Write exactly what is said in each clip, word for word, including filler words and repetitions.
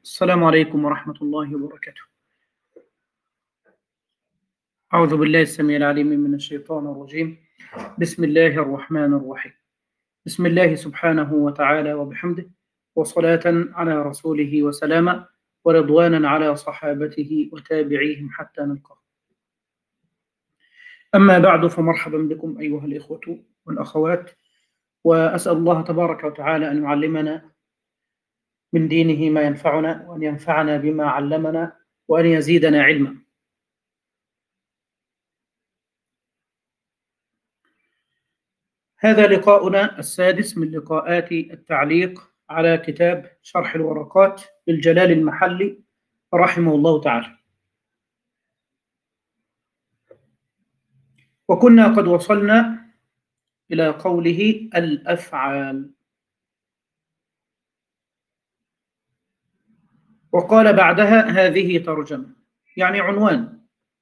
السلام عليكم ورحمة الله وبركاته. أعوذ بالله السميع العليم من الشيطان الرجيم. بسم الله الرحمن الرحيم. بسم الله سبحانه وتعالى وبحمده، وصلاة على رسوله وسلاما، ورضوانا على صحابته وتابعيهم حتى نلقاه. أما بعد، فمرحبا بكم أيها الإخوة والأخوات، وأسأل الله تبارك وتعالى أن يعلمنا من دينه ما ينفعنا، وأن ينفعنا بما علمنا، وأن يزيدنا علما. هذا لقاؤنا السادس من لقاءات التعليق على كتاب شرح الورقات للجلال المحلي رحمه الله تعالى. وكنا قد وصلنا إلى قوله الأفعال، وقال بعدها هذه ترجمة، يعني عنوان،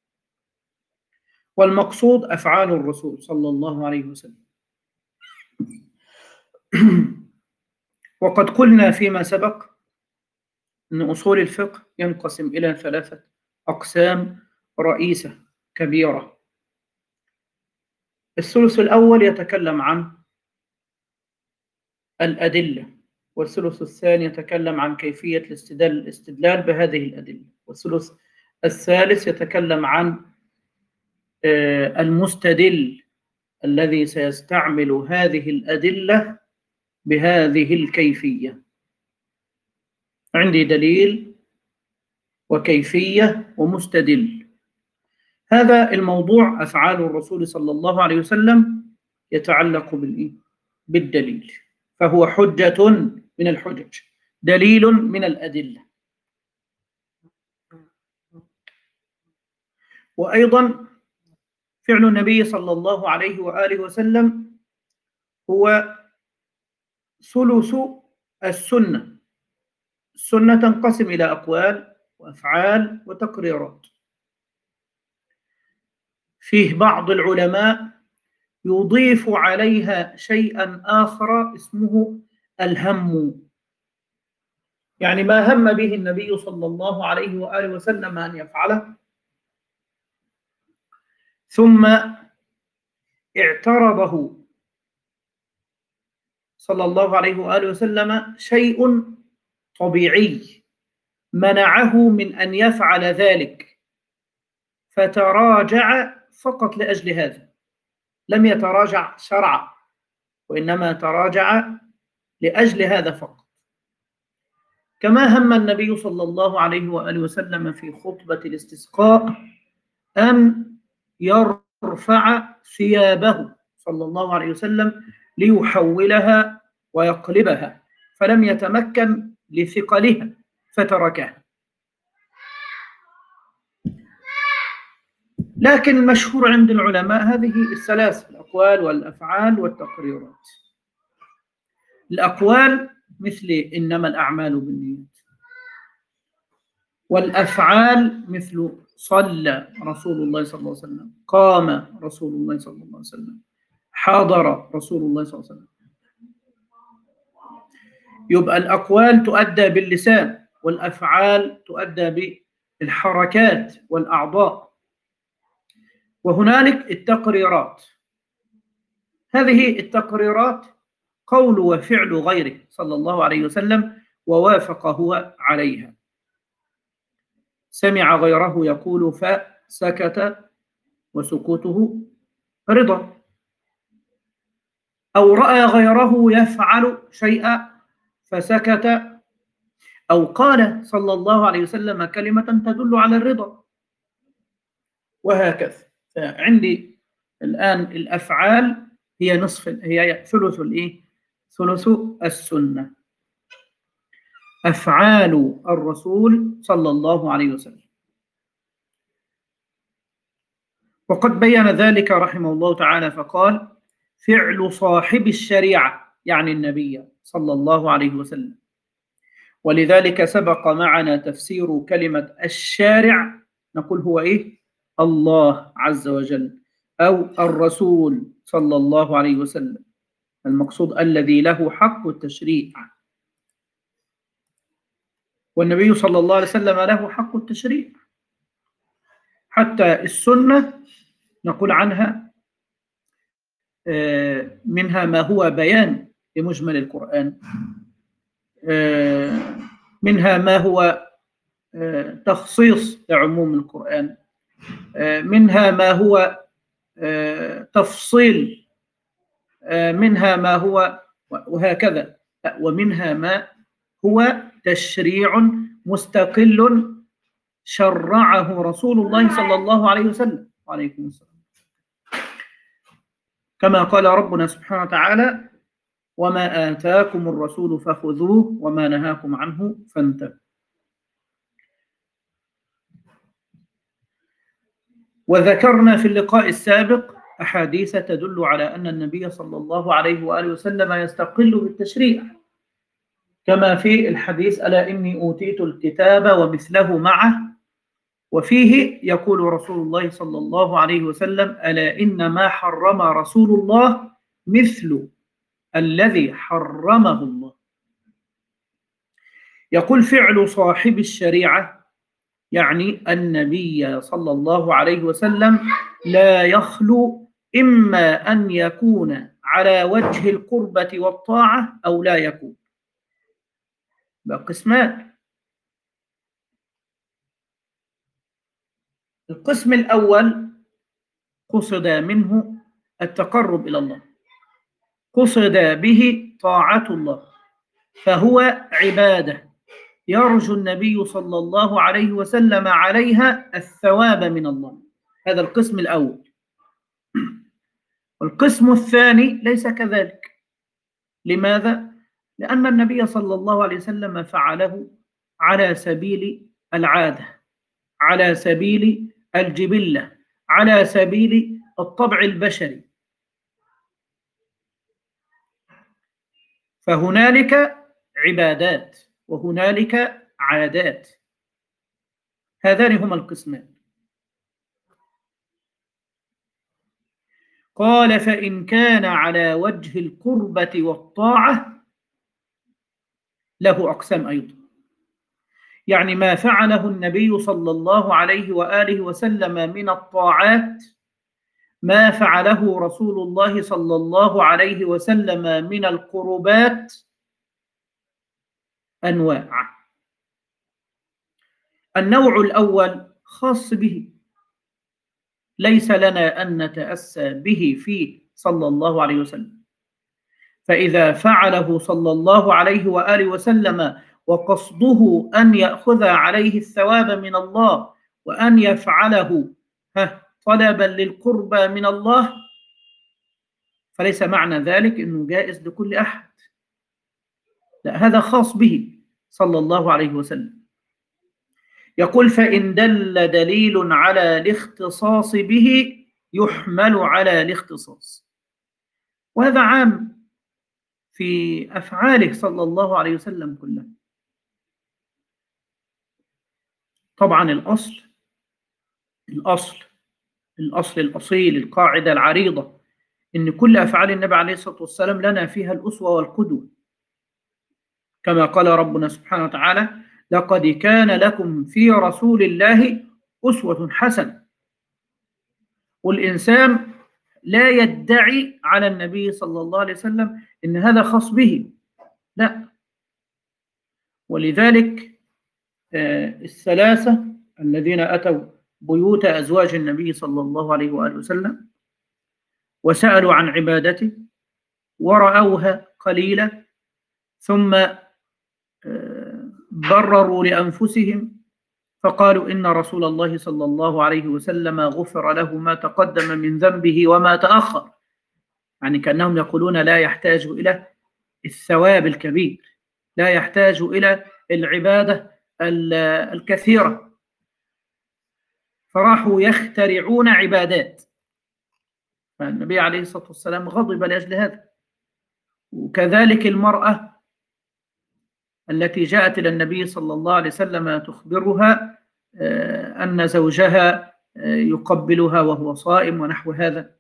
والمقصود أفعال الرسول صلى الله عليه وسلم. وقد قلنا فيما سبق أن أصول الفقه ينقسم إلى ثلاثة أقسام رئيسة كبيرة. الثلث الأول يتكلم عن الأدلة، والثلث الثاني يتكلم عن كيفية الاستدلال الاستدلال بهذه الأدلة، والثلث الثالث يتكلم عن المستدل الذي سيستعمل هذه الأدلة بهذه الكيفية. عندي دليل وكيفية ومستدل. هذا الموضوع أفعال الرسول صلى الله عليه وسلم يتعلق بالدليل، فهو حجة من الحجج، دليل من الأدلة. وأيضا فعل النبي صلى الله عليه وآله وسلم هو ثلث السنة. السنة تنقسم إلى أقوال وأفعال وتقريرات. فيه بعض العلماء يضيف عليها شيئا آخر اسمه الهم، يعني ما هم به النبي صلى الله عليه وآله وسلم أن يفعله، ثم اعترضه صلى الله عليه وآله وسلم شيء طبيعي منعه من أن يفعل ذلك، فتراجع فقط لأجل هذا، لم يتراجع شرعا، وإنما تراجع لأجل هذا فقط. كما هم النبي صلى الله عليه وآله وسلم في خطبة الاستسقاء أن يرفع ثيابه صلى الله عليه وسلم ليحولها ويقلبها، فلم يتمكن لثقلها فتركها. لكن المشهور عند العلماء هذه الثلاث: الأقوال والأفعال والتقريرات. الأقوال مثل إنما الأعمال بالنيات، والأفعال مثل صلى رسول الله صلى الله عليه وسلم، قام رسول الله صلى الله عليه وسلم، حاضر رسول الله صلى الله عليه وسلم. يبقى الأقوال تؤدى باللسان، والأفعال تؤدى بالحركات والأعضاء. وهنالك التقريرات. هذه التقريرات قول وفعل غيره صلى الله عليه وسلم ووافق هو عليها. سمع غيره يقول فسكت وسكوته رضا، أو رأى غيره يفعل شيئا فسكت، أو قال صلى الله عليه وسلم كلمة تدل على الرضا، وهكذا. فعندي الآن الأفعال هي نصف، هي ثلث الإيه؟ ثلث السنة. أفعال الرسول صلى الله عليه وسلم. وقد بين ذلك رحمه الله تعالى فقال: فعل صاحب الشريعة، يعني النبي صلى الله عليه وسلم. ولذلك سبق معنا تفسير كلمة الشارع، نقول هو إيه؟ الله عز وجل، أو الرسول صلى الله عليه وسلم. المقصود الذي له حق التشريع. والنبي صلى الله عليه وسلم له حق التشريع. حتى السنة نقول عنها منها ما هو بيان لمجمل القرآن، منها ما هو تخصيص لعموم القرآن، منها ما هو تفصيل، منها ما هو وهكذا، ومنها ما هو تشريع مستقل شرعه رسول الله صلى الله عليه وسلم. وعليكم السلام. كما قال ربنا سبحانه وتعالى: وما آتاكم الرسول فخذوه وما نهاكم عنه فانتهوا. وذكرنا في اللقاء السابق أحاديث تدل على أن النبي صلى الله عليه وآله وسلم يستقل بالتشريع، كما في الحديث: ألا إني أوتيت الكتاب ومثله معه، وفيه يقول رسول الله صلى الله عليه وسلم: ألا إن ما حرم رسول الله مثل الذي حرمه الله. يقول: فعل صاحب الشريعة يعني النبي صلى الله عليه وسلم لا يخلو إما أن يكون على وجه القربة والطاعة أو لا يكون. بقسمان: القسم الأول قصد منه التقرب إلى الله، قصد به طاعة الله، فهو عبادة يرجو النبي صلى الله عليه وسلم عليها الثواب من الله. هذا القسم الأول. والقسم الثاني ليس كذلك. لماذا؟ لأن النبي صلى الله عليه وسلم فعله على سبيل العادة، على سبيل الجبلة، على سبيل الطبع البشري. فهنالك عبادات وهنالك عادات، هذان هما القسمان. قال: فإن كان على وجه القربة والطاعة له أقسام أيضا، يعني ما فعله النبي صلى الله عليه وآله وسلم من الطاعات، ما فعله رسول الله صلى الله عليه وسلم من القربات أنواع. النوع الأول خاص به، ليس لنا أن نتأسى به فيه صلى الله عليه وسلم. فإذا فعله صلى الله عليه وآله وسلم وقصده أن يأخذ عليه الثواب من الله وأن يفعله طلبا للقربى من الله، فليس معنى ذلك أنه جائز لكل أحد، لا، هذا خاص به صلى الله عليه وسلم. يقول: فإن دل دليل على الاختصاص به يحمل على الاختصاص. وهذا عام في أفعاله صلى الله عليه وسلم كلها. طبعا الأصل الأصل الأصل الأصيل، القاعدة العريضة، إن كل أفعال النبي عليه الصلاة والسلام لنا فيها الأسوة والقدوة، كما قال ربنا سبحانه وتعالى: لقد كان لكم في رسول الله أسوة حسنة. والإنسان لا يدعي على النبي صلى الله عليه وسلم إن هذا خاص به، لا. ولذلك الثلاثة الذين أتوا بيوت أزواج النبي صلى الله عليه وآله وسلم وسألوا عن عبادته ورأوها قليلة، ثم برروا لأنفسهم فقالوا: إن رسول الله صلى الله عليه وسلم غفر له ما تقدم من ذنبه وما تأخر. يعني كأنهم يقولون لا يحتاج إلى الثواب الكبير، لا يحتاج إلى العبادة الكثيرة، فراحوا يخترعون عبادات. فالنبي عليه الصلاة والسلام غضب لأجل هذا. وكذلك المرأة التي جاءت إلى النبي صلى الله عليه وسلم تخبرها أن زوجها يقبلها وهو صائم ونحو هذا،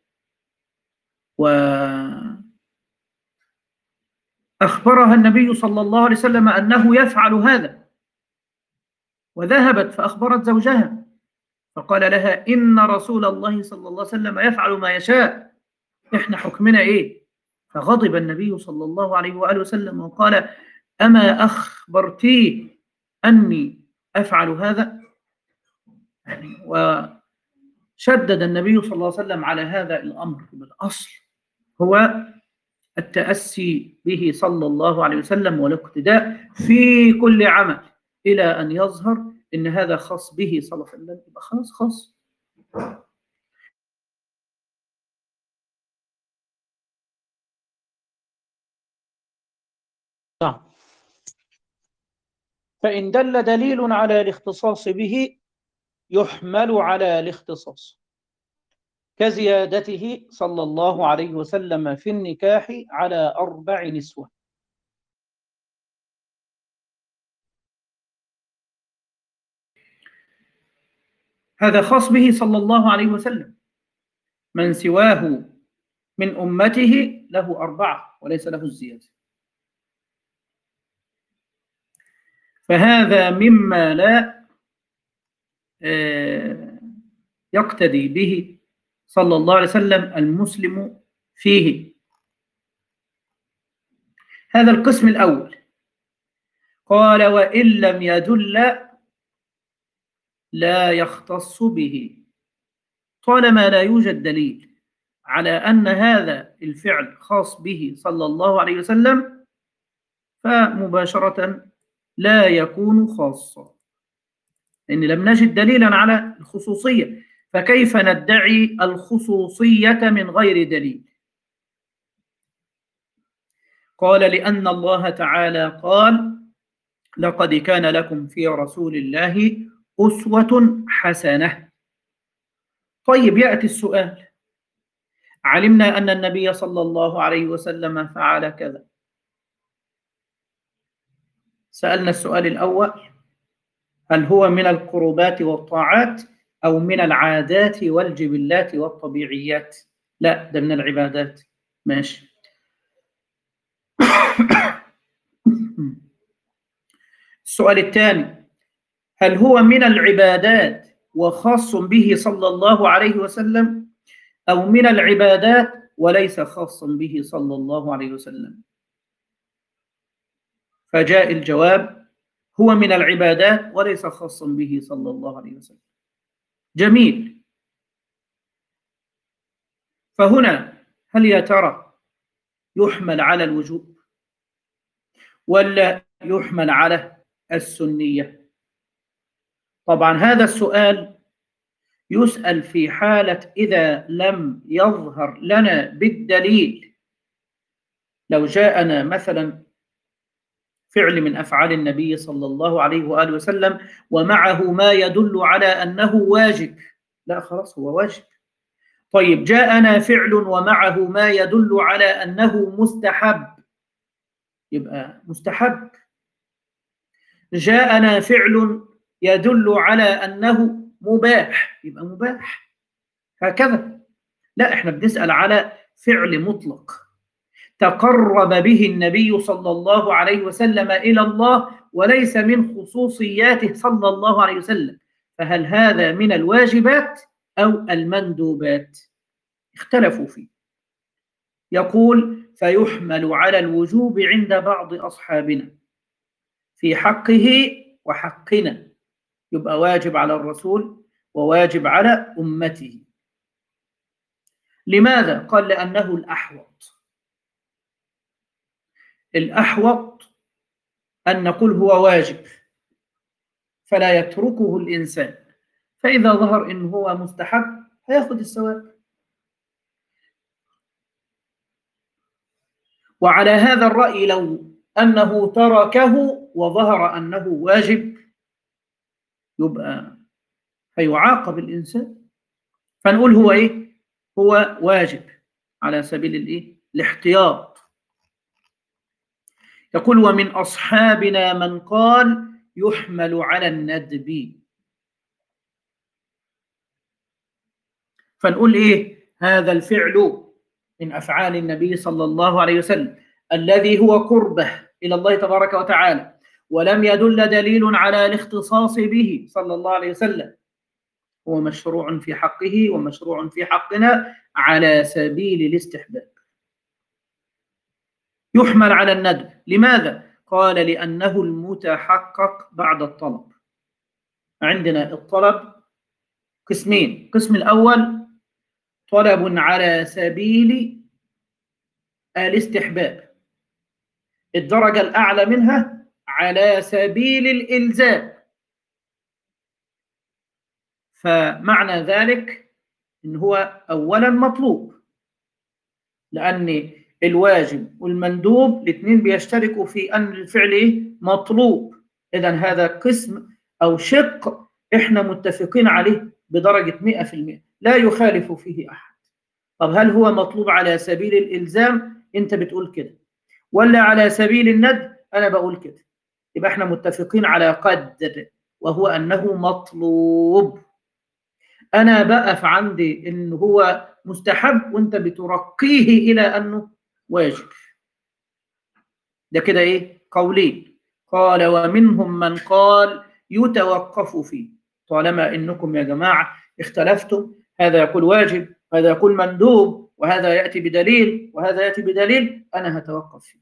وأخبرها النبي صلى الله عليه وسلم أنه يفعل هذا، وذهبت فأخبرت زوجها فقال لها إن رسول الله صلى الله عليه وسلم يفعل ما يشاء، إحنا حكمنا إيه؟ فغضب النبي صلى الله عليه وآله وسلم وقال أما أخبرتيه أني أفعل هذا؟ يعني وشدد النبي صلى الله عليه وسلم على هذا الأمر. بالأصل هو التأسي به صلى الله عليه وسلم والاقتداء في كل عمل إلى أن يظهر إن هذا خاص به صلى الله عليه وسلم، يبقى خلاص خاص. نعم. فإن دل دليل على الاختصاص به يحمل على الاختصاص، كزيادته صلى الله عليه وسلم في النكاح على أربع نسوة. هذا خاص به صلى الله عليه وسلم، من سواه من أمته له أربعة وليس له الزيادة. فهذا مما لا يقتدي به صلى الله عليه وسلم المسلم فيه. هذا القسم الأول. قال وإن لم يدل لا يختص به، طالما لا يوجد دليل على أن هذا الفعل خاص به صلى الله عليه وسلم فمباشرة لا يكون خاصا، لأن لم نجد دليلا على الخصوصية، فكيف ندعي الخصوصية من غير دليل؟ قال لأن الله تعالى قال لقد كان لكم في رسول الله أسوة حسنة. طيب يأتي السؤال، علمنا أن النبي صلى الله عليه وسلم فعل كذا، سألنا السؤال الأول هل هو من القربات والطاعات أو من العادات والجبلات والطبيعيات؟ لا، ده من العبادات. ماشي. السؤال الثاني هل هو من العبادات وخاص به صلى الله عليه وسلم أو من العبادات وليس خاصا به صلى الله عليه وسلم؟ فجاء الجواب هو من العبادات وليس خاصا به صلى الله عليه وسلم. جميل. فهنا هل يا ترى يحمل على الوجوب ولا يحمل على السنية؟ طبعا هذا السؤال يسأل في حالة إذا لم يظهر لنا بالدليل. لو جاءنا مثلا فعل من أفعال النبي صلى الله عليه وآله وسلم ومعه ما يدل على أنه واجب، لا خلاص هو واجب. طيب جاءنا فعل ومعه ما يدل على أنه مستحب، يبقى مستحب. جاءنا فعل يدل على أنه مباح، يبقى مباح. هكذا. لا، احنا بنسأل على فعل مطلق تقرب به النبي صلى الله عليه وسلم إلى الله وليس من خصوصياته صلى الله عليه وسلم، فهل هذا من الواجبات أو المندوبات؟ اختلفوا فيه. يقول فيحمل على الوجوب عند بعض أصحابنا في حقه وحقنا، يبقى واجب على الرسول وواجب على أمته. لماذا؟ قال لأنه الأحوط. الأحوط أن نقول هو واجب فلا يتركه الإنسان، فإذا ظهر إن هو مستحب هياخد الثواب. وعلى هذا الرأي لو أنه تركه وظهر أنه واجب يبقى هيعاقب الإنسان، فنقول هو إيه؟ هو واجب على سبيل الإيه؟ الاحتياط. يقول ومن أصحابنا من قال يحمل على الندب، فنقول إيه؟ هذا الفعل من أفعال النبي صلى الله عليه وسلم الذي هو قربه إلى الله تبارك وتعالى ولم يدل دليل على الاختصاص به صلى الله عليه وسلم، هو مشروع في حقه ومشروع في حقنا على سبيل الاستحباب. يحمل على الندب. لماذا؟ قال لأنه المتحقق بعد الطلب. عندنا الطلب قسمين، القسم الأول طلب على سبيل الاستحباب، الدرجة الأعلى منها على سبيل الإلزام. فمعنى ذلك إن هو أولا مطلوب، لأن الواجب والمندوب الاثنين بيشتركوا في أن الفعل إيه؟ مطلوب. إذن هذا قسم أو شق إحنا متفقين عليه بدرجة مئة في المئة لا يخالف فيه أحد. طب هل هو مطلوب على سبيل الإلزام؟ أنت بتقول كده، ولا على سبيل الند؟ أنا بقول كده. يبقى إحنا متفقين على قدر، وهو أنه مطلوب. أنا بقف عندي إن هو مستحب وأنت بترقيه إلى أنه واجب. ده كده إيه؟ قولين. قال ومنهم من قال يتوقف فيه. طالما إنكم يا جماعة اختلفتم، هذا يقول واجب، هذا يقول مندوب، وهذا يأتي بدليل وهذا يأتي بدليل، أنا هتوقف فيه.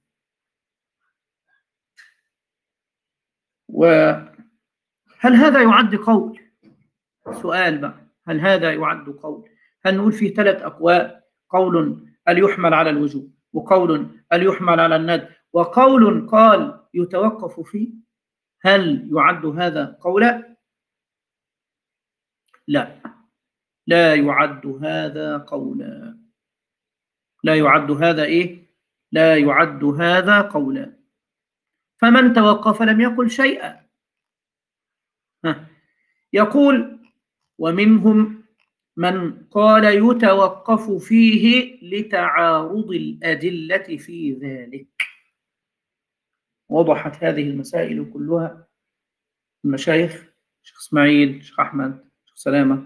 وهل هذا يعد قول؟ سؤال بقى، هل هذا يعد قول؟ هل نقول فيه ثلاث أقوال؟ قول هل يحمل على الوجوب، وقول هل يحمل على الند، وقول قال يتوقف فيه. هل يعد هذا قولا؟ لا، لا يعد هذا قولا. لا يعد هذا إيه؟ لا يعد هذا قولا. فمن توقف لم يقل شيئا. ها. يقول ومنهم من قال يتوقف فيه لتعارض الأدلة في ذلك. وضحت هذه المسائل كلها المشايخ، شيخ إسماعيل، شيخ أحمد، شيخ سلامة.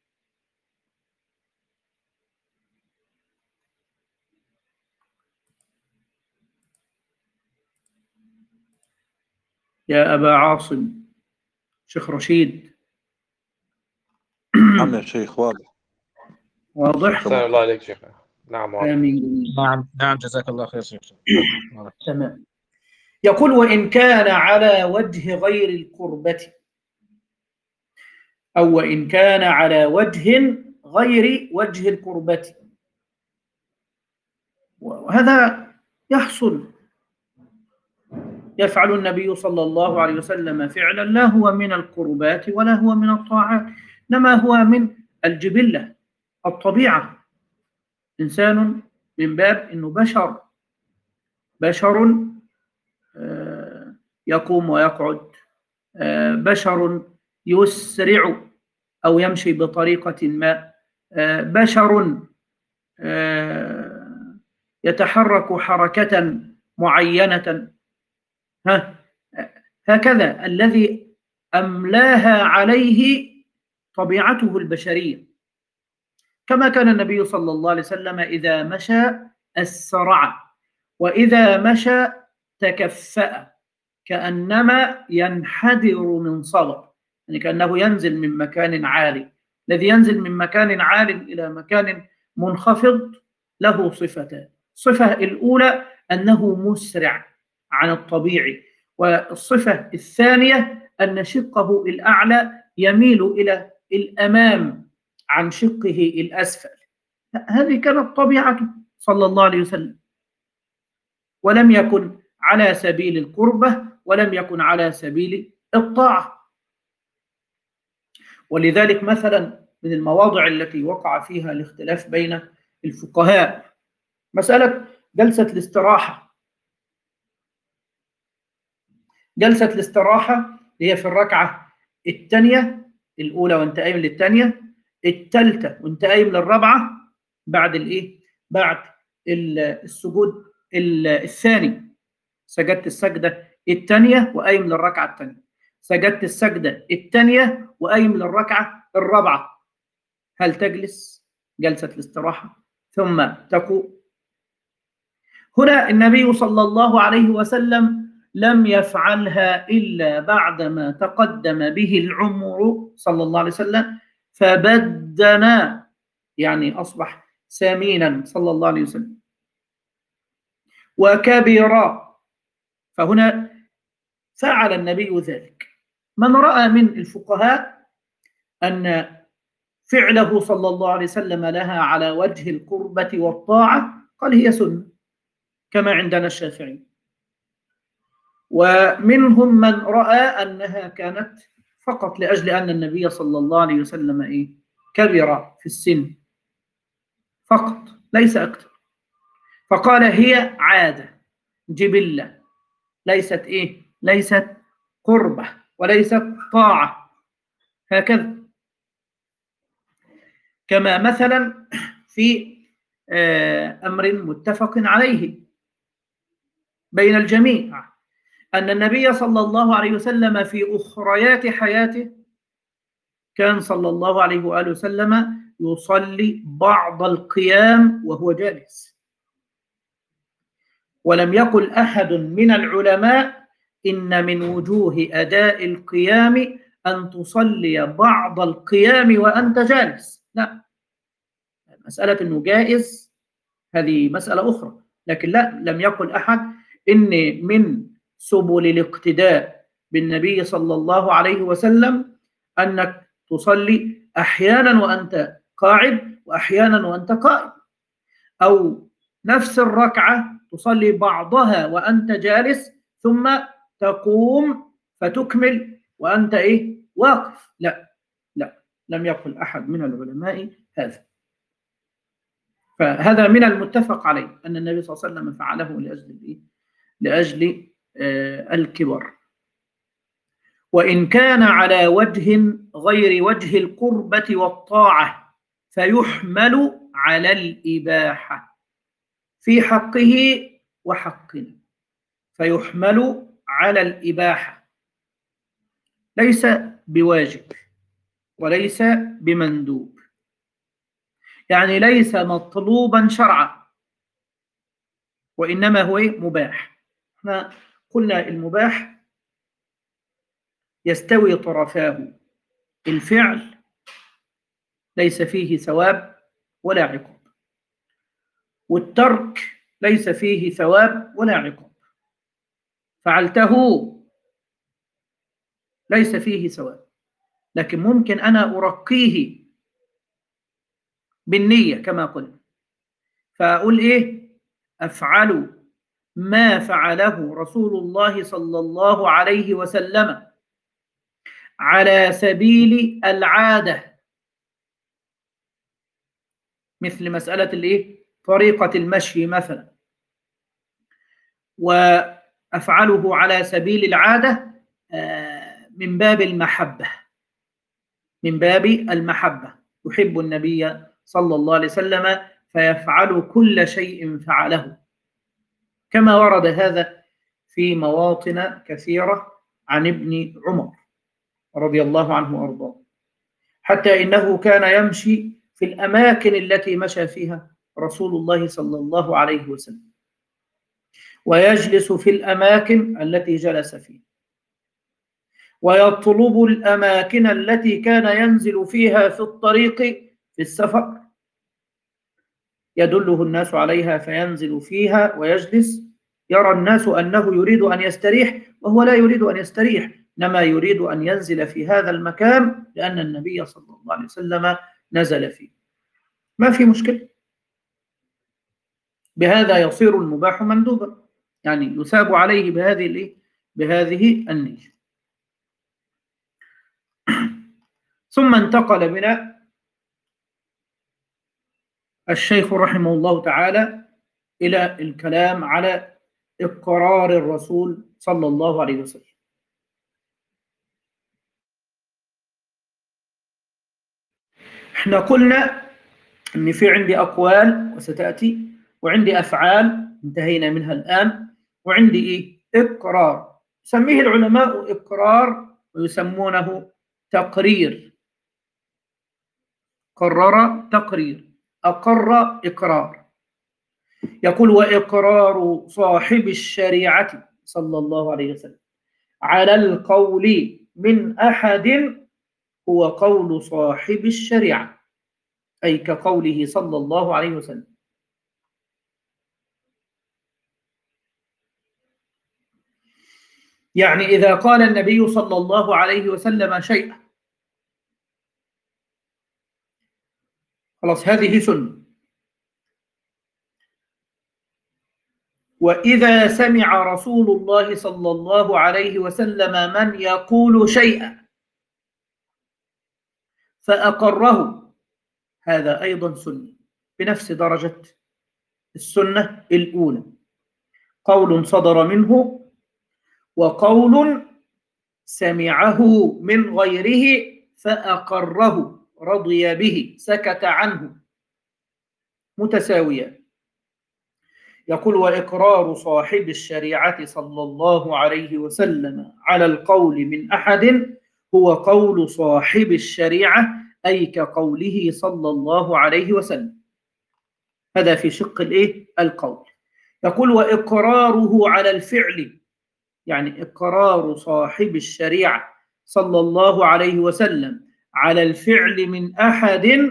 يا أبا عاصم، شيخ رشيد. نعم يا شيخ، واضح واضح. أحسن الله عليك شيخ. نعم واضح. آمين. نعم نعم جزاك الله خير شيخ. تمام. يقول وإن كان على وجه غير القربة، أو وإن كان على وجه غير وجه القربة، وهذا يحصل. يفعل النبي صلى الله عليه وسلم فعلا لا هو من القربات ولا هو من الطاعات، إنما هو من الجبلة، الطبيعة. إنسان من باب إنه بشر، بشر يقوم ويقعد، بشر يسرع أو يمشي بطريقة ما، بشر يتحرك حركة معينة. هكذا الذي أملاها عليه طبيعته البشرية. كما كان النبي صلى الله عليه وسلم إذا مشى أسرع، وإذا مشى تكفأ، كأنما ينحدر من صلب، يعني كأنه ينزل من مكان عالي. الذي ينزل من مكان عال إلى مكان منخفض له صفتان. الصفة الأولى أنه مسرع عن الطبيعي، والصفة الثانية أن شقه الأعلى يميل إلى الأمام عن شقه الأسفل. هذه كانت طبيعته صلى الله عليه وسلم، ولم يكن على سبيل القربة ولم يكن على سبيل الطاعة. ولذلك مثلا من المواضع التي وقع فيها الاختلاف بين الفقهاء مسألة جلسة الاستراحة. جلسة الاستراحة هي في الركعة الثانية الأولى وأنت قايم للثانية، الثالثة وأنت قايم للرابعة، بعد الإيه؟ بعد السجود الثاني. سجدت السجدة الثانية وقايم للركعة الثانية، سجدت السجدة الثانية وقايم للركعة الرابعة. هل تجلس جلسة الاستراحة ثم تقوم؟ هنا النبي صلى الله عليه وسلم لم يفعلها إلا بعدما تقدم به العمر صلى الله عليه وسلم فبدنا، يعني أصبح سمينا صلى الله عليه وسلم، وكبر، فهنا فعل النبي ذلك. من رأى من الفقهاء أن فعله صلى الله عليه وسلم لها على وجه القربة والطاعة قال هي سنة كما عندنا الشافعي، ومنهم من رأى أنها كانت فقط لأجل أن النبي صلى الله عليه وسلم إيه؟ كبر في السن فقط ليس أكثر، فقال هي عادة جبلة، ليست إيه؟ ليست قربة وليست طاعة، هكذا. كما مثلا في أمر متفق عليه بين الجميع أن النبي صلى الله عليه وسلم في أخريات حياته كان صلى الله عليه وآله وسلم يصلي بعض القيام وهو جالس، ولم يقل أحد من العلماء إن من وجوه أداء القيام أن تصلي بعض القيام وأنت جالس، لا، مسألة أنه جائز هذه مسألة أخرى، لكن لا، لم يقل أحد إن من سبل الاقتداء بالنبي صلى الله عليه وسلم أنك تصلي أحيانا وأنت قاعد وأحيانا وأنت قائم، أو نفس الركعة تصلي بعضها وأنت جالس ثم تقوم فتكمل وأنت إيه؟ واقف، لا لا، لم يقل أحد من العلماء هذا. فهذا من المتفق عليه أن النبي صلى الله عليه وسلم فعله لأجل إيه؟ لأجل آه الكبر، وإن كان على وجه غير وجه القربة والطاعة فيحمل على الإباحة في حقه وحقنا، فيحمل على الإباحة، ليس بواجب وليس بمندوب، يعني ليس مطلوبا شرعا وإنما هو مباح. احنا قلنا المباح يستوي طرفاه الفعل ليس فيه ثواب ولا عقاب، والترك ليس فيه ثواب ولا عقاب، فعلته ليس فيه ثواب، لكن ممكن أنا أرقيه بالنية كما قلنا، فأقول إيه؟ أفعل ما فعله رسول الله صلى الله عليه وسلم على سبيل العادة، مثل مسألة الإيه؟ طريقة المشي مثلا، وأفعله على سبيل العادة من باب المحبة، من باب المحبة، يحب النبي صلى الله عليه وسلم فيفعل كل شيء فعله، كما ورد هذا في مواطن كثيرة عن ابن عمر رضي الله عنه وأرضاه، حتى إنه كان يمشي في الأماكن التي مشى فيها رسول الله صلى الله عليه وسلم، ويجلس في الأماكن التي جلس فيها، ويطلب الأماكن التي كان ينزل فيها في الطريق في السفر، يدله الناس عليها فينزل فيها ويجلس، يرى الناس أنه يريد أن يستريح وهو لا يريد أن يستريح، إنما يريد أن ينزل في هذا المكان لأن النبي صلى الله عليه وسلم نزل فيه، ما في مشكلة، بهذا يصير المباح مندوبا، يعني يثاب عليه بهذه بهذه النية. ثم انتقل بنا الشيخ رحمه الله تعالى إلى الكلام على إقرار الرسول صلى الله عليه وسلم. احنا قلنا ان في عندي أقوال وستأتي، وعندي أفعال انتهينا منها الآن، وعندي إيه؟ إقرار، يسميه العلماء إقرار ويسمونه تقرير، قرر تقرير، أقر إقرار. يقول وإقرار صاحب الشريعة صلى الله عليه وسلم على القول من أحد هو قول صاحب الشريعة، أي كقوله صلى الله عليه وسلم. يعني إذا قال النبي صلى الله عليه وسلم شيئا خلاص هذه سنة. وإذا سمع رسول الله صلى الله عليه وسلم من يقول شيئا فأقره، هذا أيضا سنة بنفس درجة السنة الأولى، قول صدر منه وقول سمعه من غيره فأقره رضي به سكت عنه، متساويا. يقول وإقرار صاحب الشريعة صلى الله عليه وسلم على القول من أحد هو قول صاحب الشريعة، أي كقوله صلى الله عليه وسلم. هذا في شق الإيه؟ القول. يقول وإقراره على الفعل، يعني إقرار صاحب الشريعة صلى الله عليه وسلم على الفعل من أحد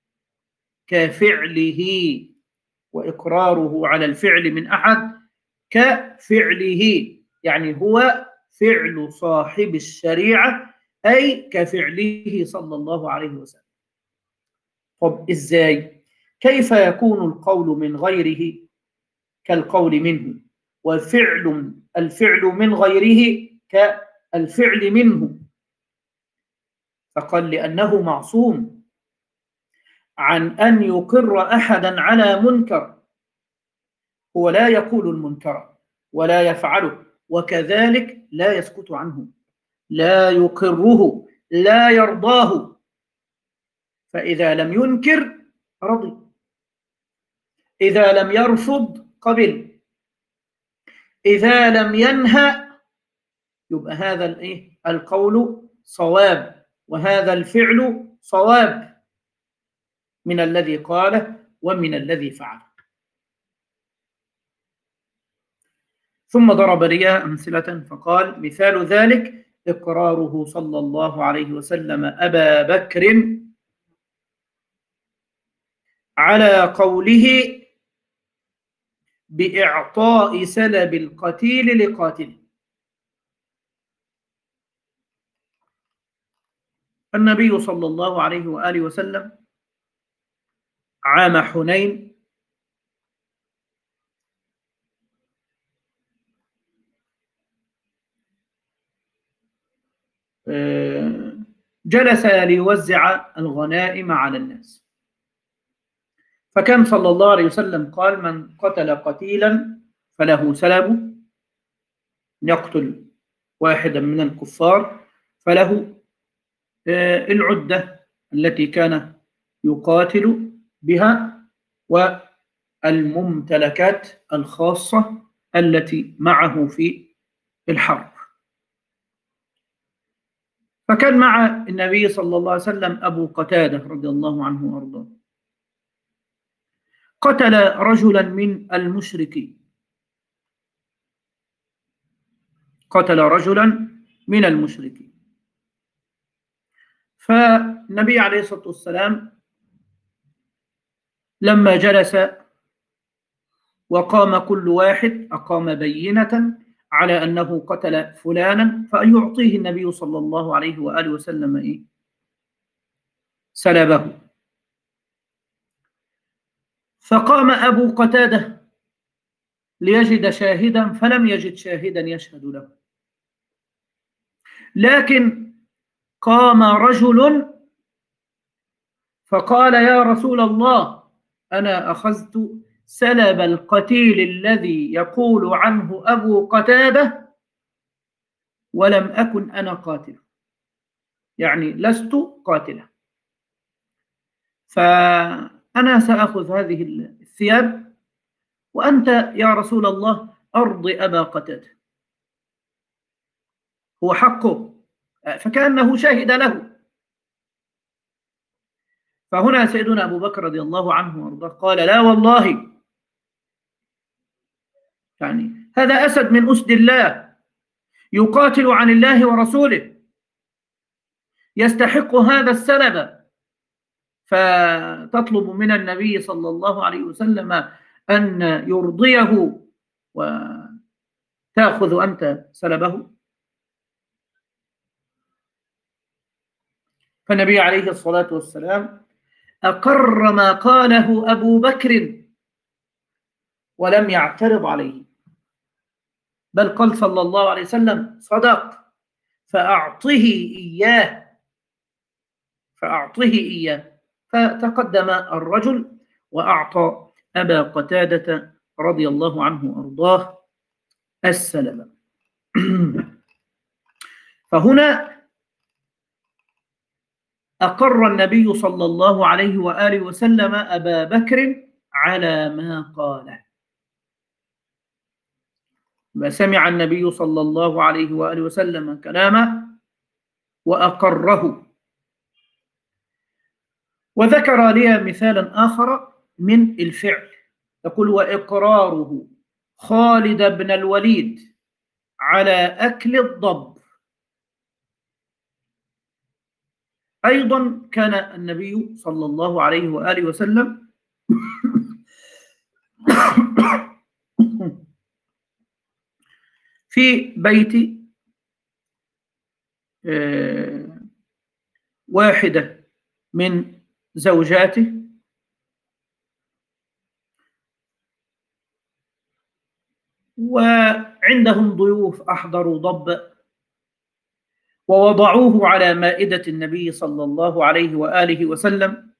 كفعله، وإقراره على الفعل من أحد كفعله، يعني هو فعل صاحب الشريعة أي كفعله صلى الله عليه وسلم. طب إزاي؟ كيف يكون القول من غيره كالقول منه، والفعل الفعل من غيره كالفعل منه؟ فقال لأنه معصوم عن أن يقر أحدا على منكر، هو لا يقول المنكر ولا يفعله، وكذلك لا يسكت عنه، لا يقره، لا يرضاه. فإذا لم ينكر رضي، إذا لم يرفض قبل، إذا لم ينهى يبقى هذا الإيه؟ القول صواب، وهذا الفعل صواب من الذي قاله ومن الذي فعله. ثم ضرب لي أمثلة فقال مثال ذلك إقراره صلى الله عليه وسلم أبا بكر على قوله بإعطاء سلب القتيل لقاتله. النبي صلى الله عليه وآله وسلم عام حنين جلس ليوزع الغنائم على الناس، فكان صلى الله عليه وسلم قال من قتل قتيلا فله سلب، يقتل واحدا من الكفار فله العدة التي كان يقاتل بها والممتلكات الخاصة التي معه في الحرب. فكان مع النبي صلى الله عليه وسلم أبو قتادة رضي الله عنه وأرضاه، قتل رجلا من المشركين، قتل رجلا من المشركين. فالنبي عليه الصلاة والسلام لما جلس وقام كل واحد أقام بينة على أنه قتل فلانا، فيعطيه النبي صلى الله عليه وآله وسلم إيه؟ سلبه. فقام أبو قتادة ليجد شاهدا فلم يجد شاهدا يشهد له، لكن قام رجل فقال يا رسول الله أنا أخذت سلب القتيل الذي يقول عنه أبو قتادة ولم أكن أنا قاتل، يعني لست قاتلا، فأنا سأخذ هذه الثياب وأنت يا رسول الله أرضي أبا قتادة، هو حقه، فكأنه شهد له. فهنا سيدنا أبو بكر رضي الله عنه وارضاه قال لا والله، يعني هذا أسد من أسد الله، يقاتل عن الله ورسوله، يستحق هذا السلب، فتطلب من النبي صلى الله عليه وسلم أن يرضيه وتأخذ أنت سلبه؟ فالنبي عليه الصلاة والسلام أقر ما قاله أبو بكر ولم يعترض عليه، بل قال صلى الله عليه وسلم: صدق، فأعطه إياه فأعطه إياه فتقدم الرجل وأعطى أبا قتادة رضي الله عنه وأرضاه السلم. فهنا أقر النبي صلى الله عليه وآله وسلم أبا بكر على ما قاله، فسمع النبي صلى الله عليه وآله وسلم كلامه وأقره. وذكر لي مثالا آخر من الفعل، يقول: وإقراره خالد بن الوليد على أكل الضب. أيضا كان النبي صلى الله عليه وآله وسلم في بيت واحدة من زوجاته، وعندهم ضيوف أحضروا ضب ووضعوه على مائدة النبي صلى الله عليه وآله وسلم،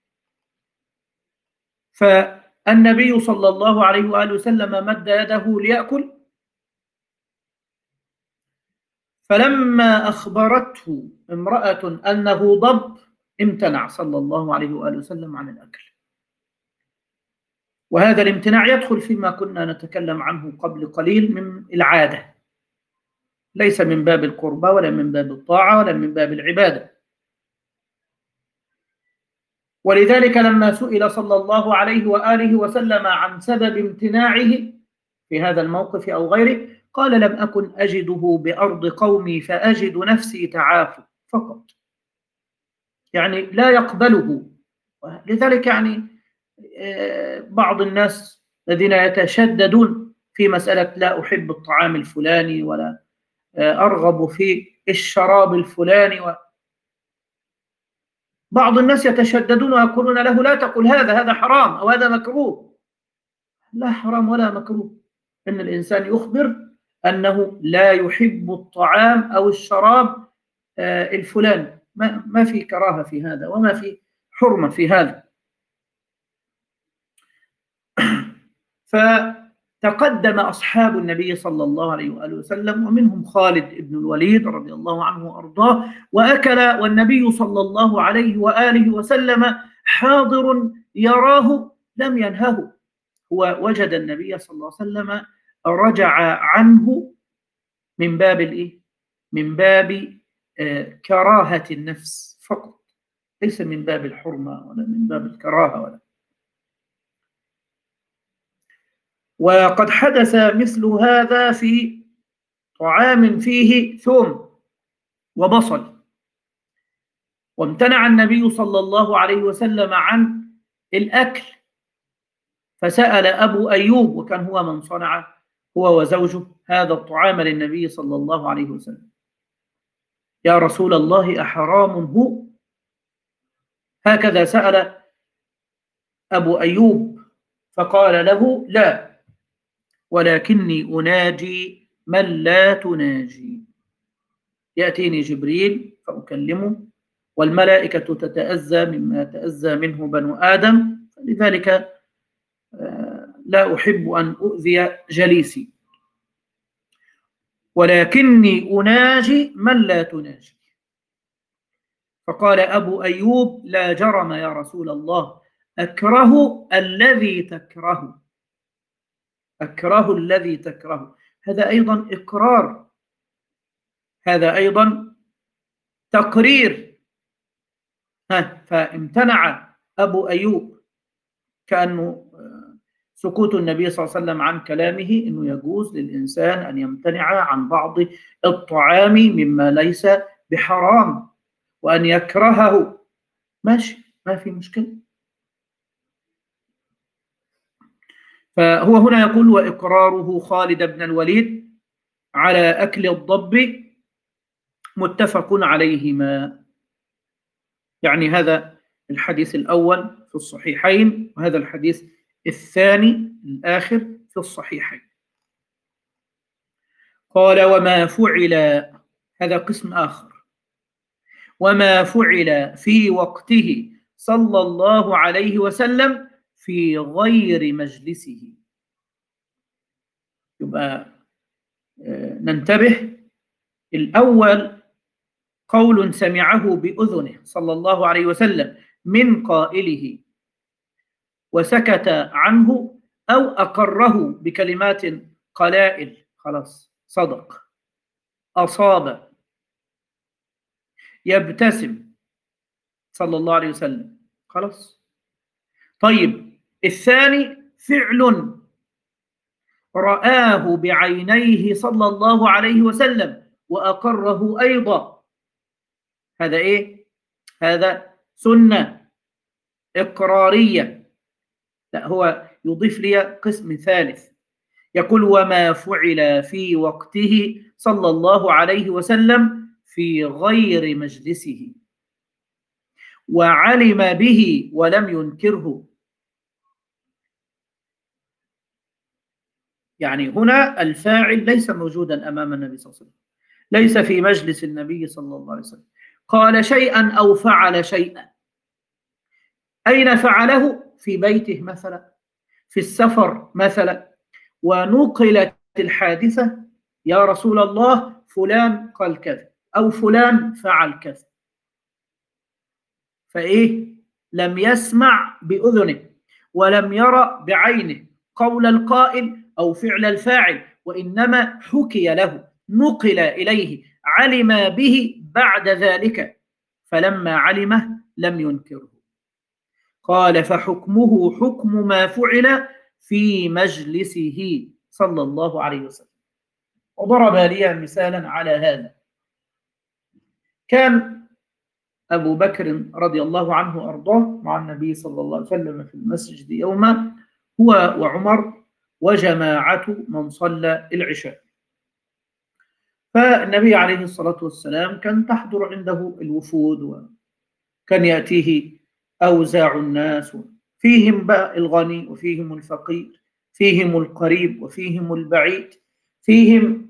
فالنبي صلى الله عليه وآله وسلم مد يده ليأكل، فلما أخبرته امرأة أنه ضب امتنع صلى الله عليه وآله وسلم عن الأكل. وهذا الامتناع يدخل فيما كنا نتكلم عنه قبل قليل من العادة، ليس من باب القربة ولا من باب الطاعة ولا من باب العبادة. ولذلك لما سئل صلى الله عليه وآله وسلم عن سبب امتناعه في هذا الموقف أو غيره، قال: لم أكن أجده بأرض قومي فأجد نفسي تعافى فقط، يعني لا يقبله. لذلك يعني بعض الناس الذين يتشددون في مسألة لا أحب الطعام الفلاني ولا أرغب في الشراب الفلاني، و بعض الناس يتشددون ويقولون له: لا تقل هذا، هذا حرام أو هذا مكروه. لا حرام ولا مكروه، إن الإنسان يخبر أنه لا يحب الطعام أو الشراب الفلاني، ما ما في كراهة في هذا وما في حرمة في هذا. فتقدم أصحاب النبي صلى الله عليه وآله وسلم ومنهم خالد بن الوليد رضي الله عنه وأرضاه، وأكل والنبي صلى الله عليه وآله وسلم حاضر يراه لم ينهه. هو وجد النبي صلى الله عليه وسلم رجع عنه من باب الإيه؟ من باب آه كراهة النفس فقط، ليس من باب الحرمة ولا من باب الكراهة ولا. وقد حدث مثل هذا في طعام فيه ثوم وبصل، وامتنع النبي صلى الله عليه وسلم عن الأكل، فسأل أبو أيوب، وكان هو من صنع هو وزوجه هذا الطعام للنبي صلى الله عليه وسلم: يا رسول الله أحرام هو؟ هكذا سأل أبو أيوب، فقال له: لا، ولكني أناجي من لا تناجي، يأتيني جبريل فأكلمه، والملائكة تتأذى مما يتأذى منه بنو آدم، لذلك لا أحب أن أؤذي جليسي، ولكني أناجي من لا تناجي. فقال أبو أيوب: لا جرم يا رسول الله، أكره الذي تكره، أكره الذي تكره. هذا أيضا إقرار، هذا أيضا تقرير. ها، فامتنع أبو أيوب كأنه سكوت النبي صلى الله عليه وسلم عن كلامه أنه يجوز للإنسان أن يمتنع عن بعض الطعام مما ليس بحرام وأن يكرهه، ماشي، ما في مشكلة. فهو هنا يقول: وإقراره خالد بن الوليد على أكل الضب متفق عليهما. يعني هذا الحديث الأول في الصحيحين، وهذا الحديث الثاني الآخر في الصحيحين. قال: وما فعل، هذا قسم آخر، وما فعل في وقته صلى الله عليه وسلم في غير مجلسه. يبقى ننتبه. الأول قول سمعه بأذنه صلى الله عليه وسلم من قائله وسكت عنه، أو أقره بكلمات قلائل، خلاص، صدق، أصاب، يبتسم صلى الله عليه وسلم، خلاص. طيب، الثاني فعل رآه بعينيه صلى الله عليه وسلم وأقره أيضا، هذا إيه؟ هذا سنة إقرارية. لا، هو يضيف لي قسم ثالث، يقول: وما فعل في وقته صلى الله عليه وسلم في غير مجلسه وعلم به ولم ينكره. يعني هنا الفاعل ليس موجودا أمام النبي صلى الله عليه وسلم، ليس في مجلس النبي صلى الله عليه وسلم، قال شيئا أو فعل شيئا. أين فعله؟ في بيته مثلا، في السفر مثلا، ونقلت الحادثة: يا رسول الله فلان قال كذا، أو فلان فعل كذا، فإيه؟ لم يسمع بأذنه ولم يرى بعينه قول القائل أو فعل الفاعل، وإنما حكي له، نقل إليه، علم به بعد ذلك، فلما علمه لم ينكره. قال: فحكمه حكم ما فعل في مجلسه صلى الله عليه وسلم. وضرب لي مثالا على هذا. كان أبو بكر رضي الله عنه وأرضاه مع النبي صلى الله عليه وسلم في المسجد يوما، هو وعمر وجماعة من صلى العشاء. فالنبي عليه الصلاة والسلام كان تحضر عنده الوفود، وكان يأتيه أوزاع الناس، فيهم بقى الغني وفيهم الفقير، فيهم القريب وفيهم البعيد، فيهم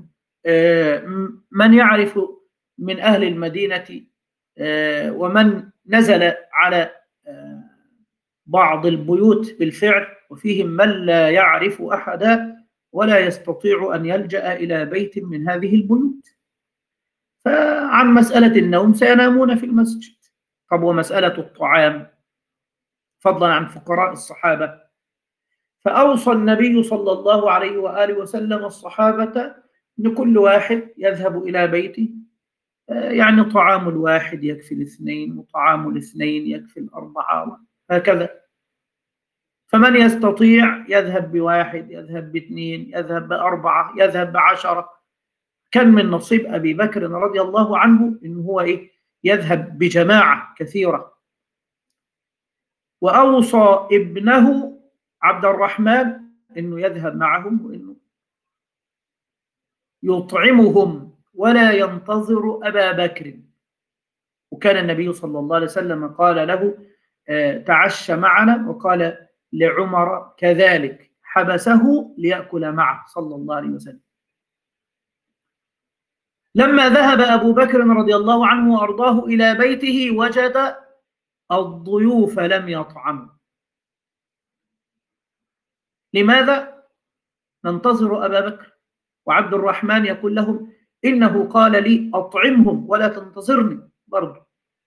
من يعرف من أهل المدينة ومن نزل على بعض البيوت بالفعل، وفيهم من لا يعرف أحدا ولا يستطيع أن يلجأ إلى بيت من هذه البيوت. فعن مسألة النوم سينامون في المسجد. طب ومسألة الطعام، فضلا عن فقراء الصحابة، فأوصى النبي صلى الله عليه وآله وسلم الصحابة أن كل واحد يذهب إلى بيته، يعني طعام الواحد يكفي الاثنين، وطعام الاثنين يكفي الأربعة، هكذا. فمن يستطيع يذهب بواحد، يذهب باثنين، يذهب بأربعة، يذهب بعشرة. كان من نصيب أبي بكر رضي الله عنه إنه هو إيه؟ يذهب بجماعة كثيرة. وأوصى ابنه عبد الرحمن إنه يذهب معهم وإنه يطعمهم ولا ينتظر أبا بكر. وكان النبي صلى الله عليه وسلم قال له: تعشى معنا، وقال لعمر كذلك، حبسه ليأكل معه صلى الله عليه وسلم. لما ذهب أبو بكر رضي الله عنه وأرضاه إلى بيته وجد الضيوف لم يطعموا. لماذا؟ ننتظر أبا بكر، وعبد الرحمن يقول لهم: إنه قال لي أطعمهم ولا تنتظرني. برضه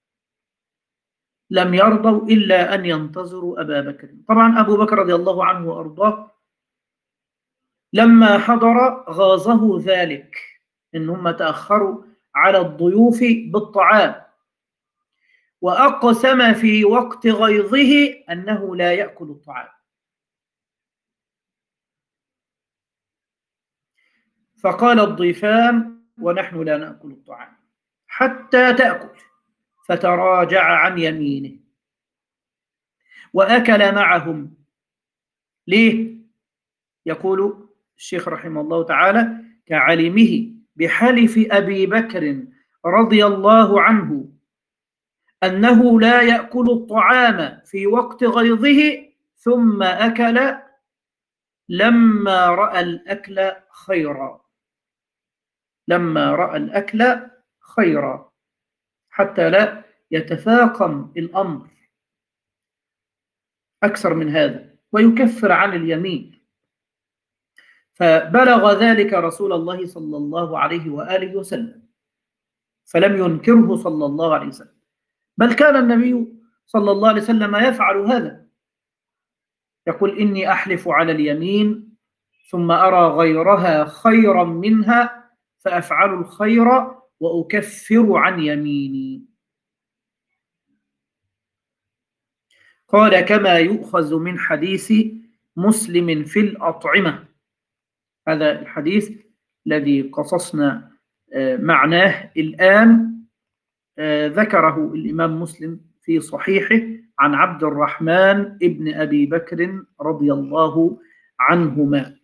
لم يرضوا إلا أن ينتظروا أبا بكر. طبعا أبو بكر رضي الله عنه وأرضاه لما حضر غاظه ذلك إنهم تأخروا على الضيوف بالطعام، وأقسم في وقت غيظه أنه لا يأكل الطعام. فقال الضيفان ونحن لا نأكل الطعام حتى تأكل، فتراجع عن يمينه وأكل معهم. ليه؟ يقول الشيخ رحمه الله تعالى: كعلمه بحلف أبي بكر رضي الله عنه أنه لا يأكل الطعام في وقت غيظه ثم أكل لما رأى الأكل خيرا، لما رأى الأكل خيرا، حتى لا يتفاقم الأمر أكثر من هذا ويكفر عن اليمين. فبلغ ذلك رسول الله صلى الله عليه وآله وسلم فلم ينكره صلى الله عليه وسلم، بل كان النبي صلى الله عليه وسلم يفعل هذا، يقول: إني أحلف على اليمين ثم أرى غيرها خيرا منها فأفعل الخير وأكفر عن يميني. قال: كما يؤخذ من حديث مسلم في الأطعمة. هذا الحديث الذي قصصنا معناه الآن ذكره الإمام مسلم في صحيحه عن عبد الرحمن ابن أبي بكر رضي الله عنهما.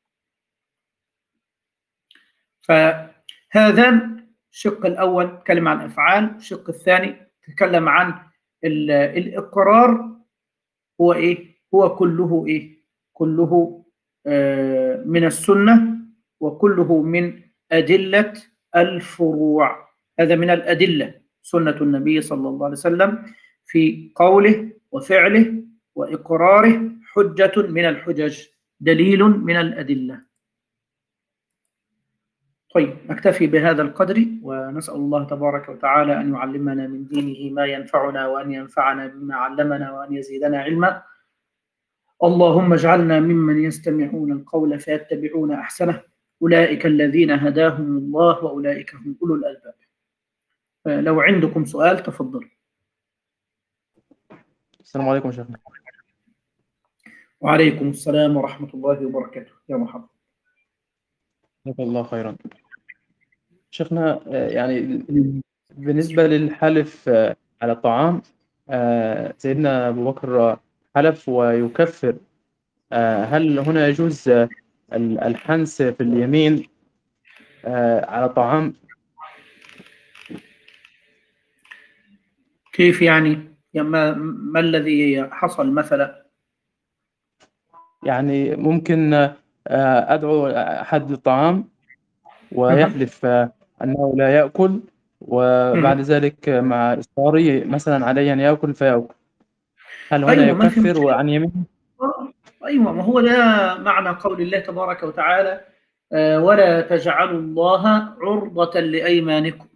فهذا الشق الأول تكلم عن الأفعال، الشق الثاني تكلم عن الإقرار. هو إيه؟ هو كله إيه؟ كله آه من السنة، وكله من أدلة الفروع. هذا من الأدلة، سنة النبي صلى الله عليه وسلم في قوله وفعله وإقراره حجة من الحجج، دليل من الأدلة. طيب، نكتفي بهذا القدر، ونسأل الله تبارك وتعالى أن يعلمنا من دينه ما ينفعنا، وأن ينفعنا بما علمنا، وأن يزيدنا علما. اللهم اجعلنا ممن يستمعون القول فيتبعون أحسنه، أولئك الذين هداهم الله وأولئك هم أولو الألباب. لو عندكم سؤال تفضلوا. السلام عليكم شيخنا. وعليكم السلام ورحمة الله وبركاته. يا مرحبا. جزاك الله خيرا. شيخنا، يعني بالنسبة للحلف على الطعام، سيدنا أبو بكر حلف ويكفر، هل هنا يجوز الحنس في اليمين على الطعام؟ كيف يعني؟ ما, ما الذي حصل مثلا؟ يعني ممكن أدعو أحد الطعام ويحلف أنه لا يأكل، وبعد ذلك مع إصراري مثلا علي أن يأكل فيأكل، هل هنا أيوة يكفر عن يمينه؟ أيوة، ما هو ده معنى قول الله تبارك وتعالى: آه ولا تجعلوا الله عرضة لأيمانكم.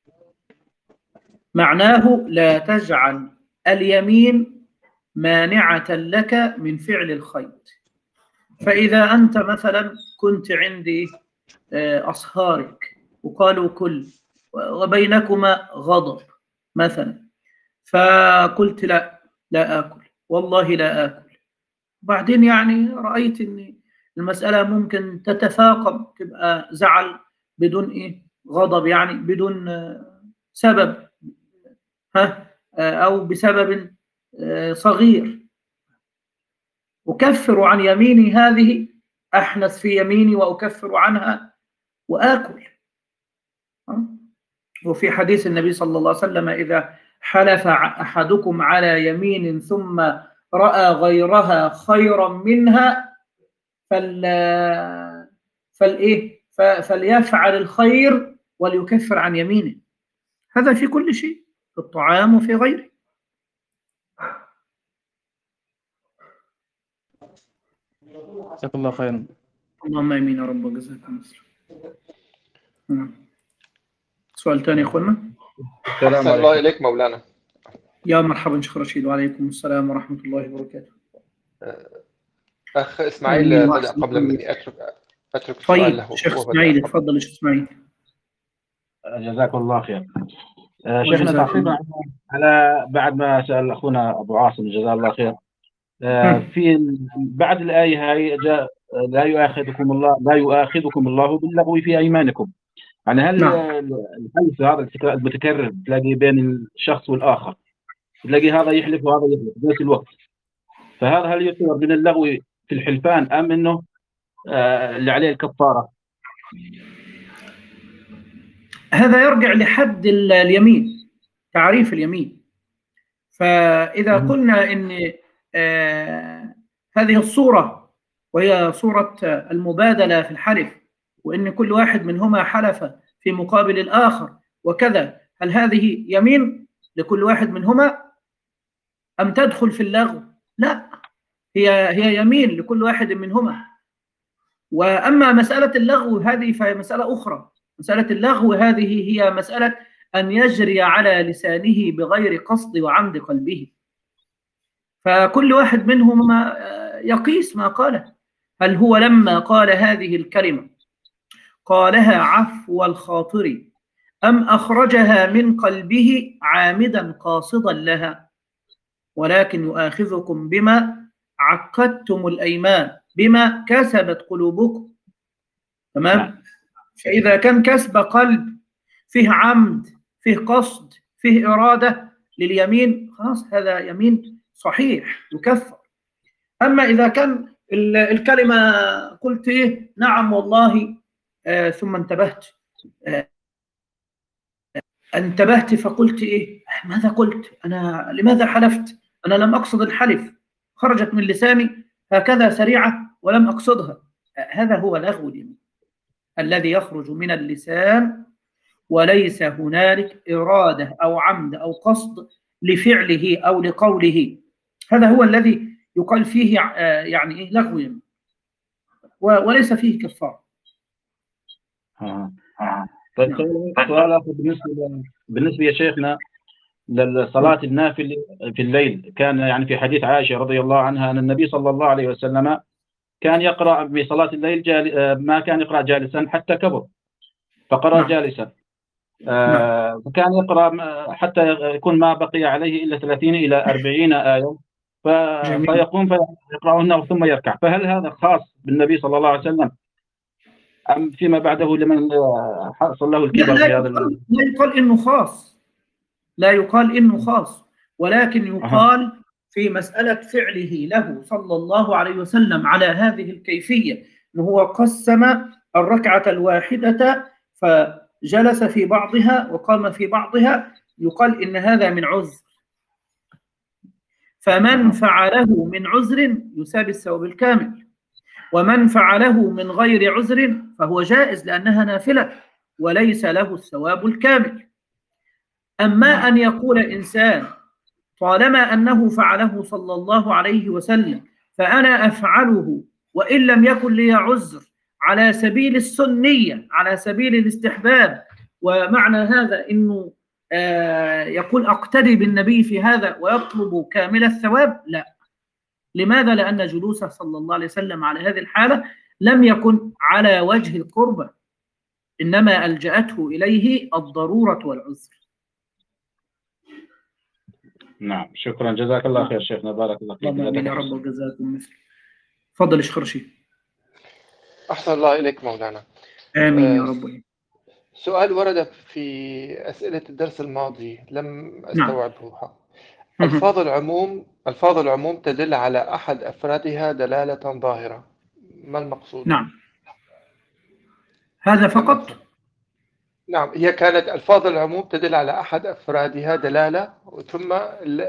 معناه لا تجعل اليمين مانعة لك من فعل الخير. فإذا أنت مثلا كنت عندي آه أصهارك وقالوا كل، وبينكما غضب مثلا، فقلت لا لا آكل، والله لا آكل. بعدين يعني رأيت أن المسألة ممكن تتفاقم، تبقى زعل بدون إيه؟ غضب، يعني بدون سبب، ها، أو بسبب صغير. أكفر عن يميني هذه، أحنث في يميني وأكفر عنها وآكل. وفي حديث النبي صلى الله عليه وسلم: إذا حلف أحدكم على يمين ثم رأى غيرها خيرا منها فل فالإيه فليفعل الخير وليكفر عن يمينه. هذا في كل شيء، في الطعام وفي غيره. جزاك الله خيرا. اللهم امين يا رب، وجزاكم الله. سؤال ثاني يا اخوانا. أحسن الله إليك مولانا. يا مرحبا شيخ رشيد، وعليكم السلام ورحمة الله وبركاته. أخ إسماعيل بدأ قبل مني، أترك أترك طيب السؤال له. شيخ إسماعيل، تفضل يا شيخ إسماعيل. جزاكم الله خير. شيخنا، تعقيبا على بعد ما سأل أخونا أبو عاصم جزاه الله خير، آه، في بعد الآية هاي جاء لا يؤاخذكم الله لا يؤاخذكم الله باللغو في أيمانكم. يعني هل نعم. الحلف هذا التكرار المتكرر تلاقي بين الشخص والآخر، تلاقي هذا يحلف وهذا يحلف بنفس الوقت، فهذا هل يعتبر من اللغو في الحلفان أم إنه آه اللي عليه الكفارة؟ هذا يرجع لحد اليمين، تعريف اليمين. فإذا قلنا إن آه هذه الصورة وهي صورة المبادلة في الحلف، وإن كل واحد منهما حلف في مقابل الآخر وكذا، هل هذه يمين لكل واحد منهما أم تدخل في اللغو؟ لا، هي هي يمين لكل واحد منهما. وأما مسألة اللغو هذه فهي مسألة أخرى. مسألة اللغو هذه هي مسألة أن يجري على لسانه بغير قصد وعمد قلبه، فكل واحد منهما يقيس ما قاله. هل هو لما قال هذه الكلمة قالها عفو الخاطر أم أخرجها من قلبه عامدا قاصدا لها؟ ولكن يؤاخذكم بما عقدتم الأيمان بما كسبت قلوبكم. تمام؟ فإذا كان كسب قلب فيه عمد فيه قصد فيه إرادة لليمين، خلاص هذا يمين صحيح يكفر. أما إذا كان الكلمة قلت إيه نعم والله آه ثم انتبهت آه انتبهت فقلت إيه ماذا قلت أنا، لماذا حلفت، أنا لم أقصد الحلف، خرجت من لساني هكذا سريعة ولم أقصدها، هذا هو لغو اليمين الذي يخرج من اللسان وليس هنالك إرادة أو عمد أو قصد لفعله أو لقوله. هذا هو الذي يقال فيه يعني إيه لغو يمين، وليس فيه كفارة. آه. طيب سؤال آخر بالنسبة بالنسبة يا شيخنا للصلاة النافلة في الليل، كان يعني في حديث عائشة رضي الله عنها أن النبي صلى الله عليه وسلم كان يقرأ بصلاة الليل جال... ما كان يقرأ جالسا حتى كبر فقرأ نعم. جالسا آه... فكان يقرأ حتى يكون ما بقي عليه إلا ثلاثين إلى أربعين آية ف... فيقوم فيقرأهن ثم يركع. فهل هذا خاص بالنبي صلى الله عليه وسلم أم فيما بعده لمن حصل له الكبر في هذا؟ لا يقال إنه خاص، لا يقال إنه خاص، ولكن يقال أه. في مسألة فعله له صلى الله عليه وسلم على هذه الكيفية، أنه هو قسم الركعة الواحدة فجلس في بعضها وقام في بعضها، يقال إن هذا من عذر، فمن فعله من عذر يساب الثواب الكامل، ومن فعله من غير عذر فهو جائز لأنها نافلة وليس له الثواب الكامل. أما أن يقول إنسان طالما أنه فعله صلى الله عليه وسلم فأنا أفعله وإن لم يكن لي عذر على سبيل السنية على سبيل الاستحباب، ومعنى هذا أنه آه يقول أقتدي بالنبي في هذا ويطلب كامل الثواب، لا. لماذا؟ لأن جلوسه صلى الله عليه وسلم على هذه الحالة لم يكن على وجه القربة، إنما ألجأته إليه الضرورة والعذر. نعم، شكرا، جزاك الله خير شيخنا، بارك الله فيك. آمين يا رب وجزاكم مثل. تفضل الشخرشي. أحسن الله إليك مولانا. آمين يا رب. سؤال ورد في أسئلة الدرس الماضي لم أستوعبه. نعم. ألفاظ العموم ألفاظ العموم تدل على أحد أفرادها دلالة ظاهرة، ما المقصود؟ نعم، هذا فقط. نعم، هي كانت ألفاظ العموم تدل على أحد أفرادها دلالة ثم